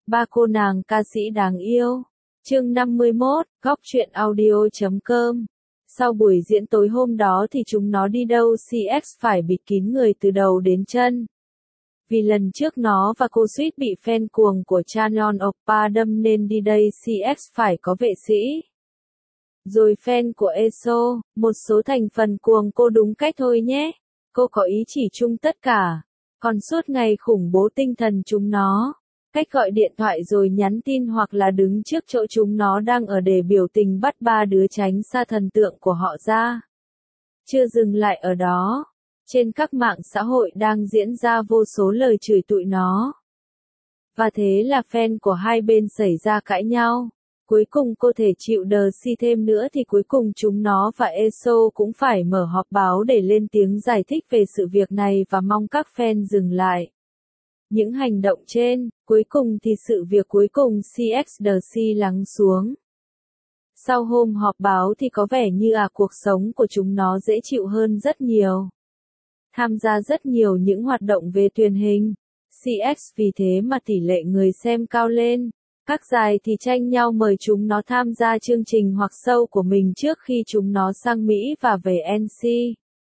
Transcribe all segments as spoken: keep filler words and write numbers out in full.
Ba cô nàng ca sĩ đáng yêu. Chương năm mươi mốt, góc truyện audio chấm com. Sau buổi diễn tối hôm đó thì chúng nó đi đâu xê ích phải bịt kín người từ đầu đến chân. Vì lần trước nó và cô suýt bị fan cuồng của Chanyeol Oppa đâm nên đi đây xê ích phải có vệ sĩ. Rồi fan của e ét o, một số thành phần cuồng cô đúng cách thôi nhé. Cô có ý chỉ chung tất cả. Còn suốt ngày khủng bố tinh thần chúng nó. Cách gọi điện thoại rồi nhắn tin hoặc là đứng trước chỗ chúng nó đang ở để biểu tình bắt ba đứa tránh xa thần tượng của họ ra. Chưa dừng lại ở đó. Trên các mạng xã hội đang diễn ra vô số lời chửi tụi nó. Và thế là fan của hai bên xảy ra cãi nhau. Cuối cùng cô thể chịu đờ si thêm nữa thì cuối cùng chúng nó và e ét o cũng phải mở họp báo để lên tiếng giải thích về sự việc này và mong các fan dừng lại những hành động trên. Cuối cùng thì sự việc cuối cùng xê ích đờ xê lắng xuống. Sau hôm họp báo thì có vẻ như à cuộc sống của chúng nó dễ chịu hơn rất nhiều. Tham gia rất nhiều những hoạt động về truyền hình. xê ích vì thế mà tỷ lệ người xem cao lên. Các đài thì tranh nhau mời chúng nó tham gia chương trình hoặc show của mình trước khi chúng nó sang Mỹ và về en xê.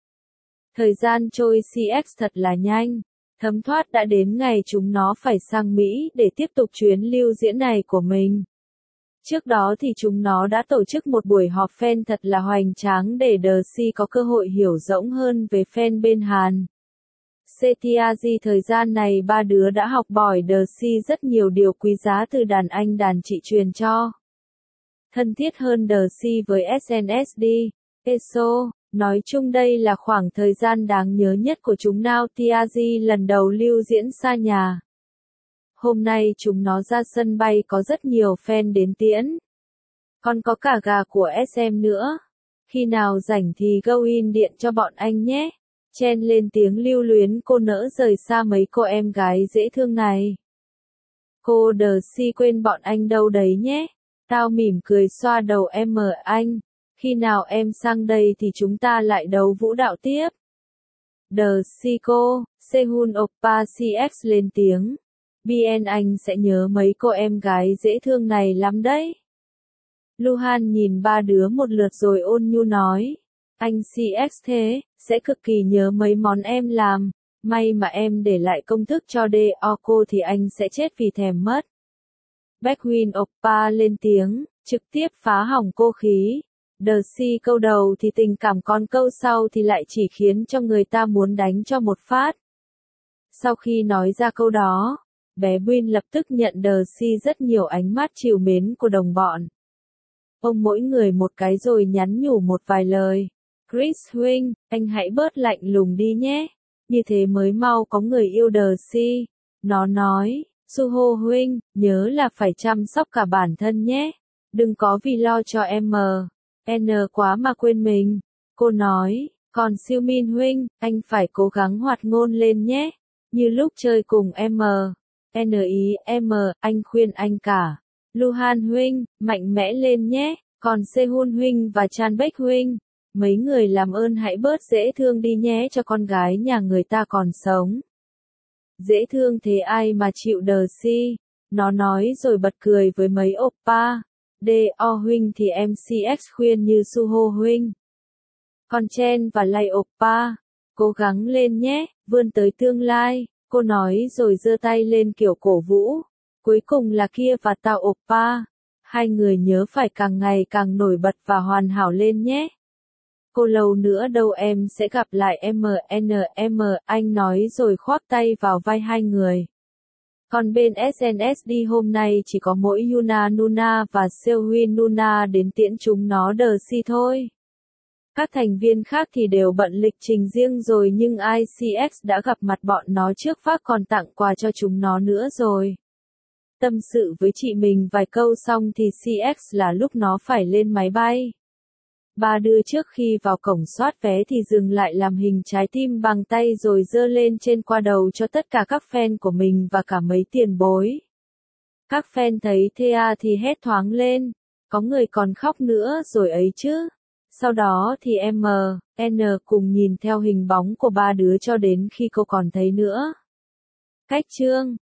Thời gian trôi xê ích thật là nhanh. Thấm thoát đã đến ngày chúng nó phải sang Mỹ để tiếp tục chuyến lưu diễn này của mình. Trước đó thì chúng nó đã tổ chức một buổi họp fan thật là hoành tráng để đờ xê có cơ hội hiểu rộng hơn về fan bên Hàn. Setiaji thời gian này ba đứa đã học hỏi đờ xê rất nhiều điều quý giá từ đàn anh đàn chị truyền cho. Thân thiết hơn đờ xê với ét en ét đê, e ét o. Nói chung đây là khoảng thời gian đáng nhớ nhất của chúng nó. Tiaji lần đầu lưu diễn xa nhà. Hôm nay chúng nó ra sân bay có rất nhiều fan đến tiễn. Còn có cả gà của ét em nữa. Khi nào rảnh thì go in điện cho bọn anh nhé. Chen lên tiếng lưu luyến cô nỡ rời xa mấy cô em gái dễ thương này. Cô đờ xê quên bọn anh đâu đấy nhé. Tao mỉm cười xoa đầu em ở anh. Khi nào em sang đây thì chúng ta lại đấu vũ đạo tiếp. Đờ xê cô, Sehun Oppa xê ích lên tiếng. bê en anh sẽ nhớ mấy cô em gái dễ thương này lắm đấy. Luhan nhìn ba đứa một lượt rồi ôn nhu nói. Anh xê ích thế, sẽ cực kỳ nhớ mấy món em làm. May mà em để lại công thức cho đê o cô thì anh sẽ chết vì thèm mất. Baekhyun Oppa lên tiếng, trực tiếp phá hỏng cô khí. Đờ xê câu đầu thì tình cảm còn câu sau thì lại chỉ khiến cho người ta muốn đánh cho một phát. Sau khi nói ra câu đó, bé Win lập tức nhận đờ xê rất nhiều ánh mắt trìu mến của đồng bọn. Ông mỗi người một cái rồi nhắn nhủ một vài lời. Chris huynh, anh hãy bớt lạnh lùng đi nhé. Như thế mới mau có người yêu đờ xê. Nó nói, Suho huynh, nhớ là phải chăm sóc cả bản thân nhé. Đừng có vì lo cho em mờ. N quá mà quên mình. Cô nói, còn Siêu Min huynh, anh phải cố gắng hoạt ngôn lên nhé. Như lúc chơi cùng em. N ý em, anh khuyên anh cả. Luhan huynh, mạnh mẽ lên nhé. Còn Sehun huynh và Chanbek huynh, mấy người làm ơn hãy bớt dễ thương đi nhé cho con gái nhà người ta còn sống. Dễ thương thế ai mà chịu đờ xê. Nó nói rồi bật cười với mấy oppa. đê o huynh thì em xê ích khuyên như Suho huynh. Còn Chen và Lay Oppa, cố gắng lên nhé, vươn tới tương lai, cô nói rồi giơ tay lên kiểu cổ vũ. Cuối cùng là Kia và Tao Oppa. Hai người nhớ phải càng ngày càng nổi bật và hoàn hảo lên nhé. Cô lâu nữa đâu em sẽ gặp lại em en em, anh nói rồi khoác tay vào vai hai người. Còn bên ét en ét đê hôm nay chỉ có mỗi Yuna Nuna và Seohyun Nuna đến tiễn chúng nó đờ xê thôi. Các thành viên khác thì đều bận lịch trình riêng rồi nhưng i xê ích đã gặp mặt bọn nó trước phát còn tặng quà cho chúng nó nữa rồi. Tâm sự với chị mình vài câu xong thì xê ích là lúc nó phải lên máy bay. Ba đứa trước khi vào cổng soát vé thì dừng lại làm hình trái tim bằng tay rồi giơ lên trên qua đầu cho tất cả các fan của mình và cả mấy tiền bối. Các fan thấy Thea thì hét thoáng lên, có người còn khóc nữa rồi ấy chứ. Sau đó thì em, N cùng nhìn theo hình bóng của ba đứa cho đến khi cô còn thấy nữa. Cách chương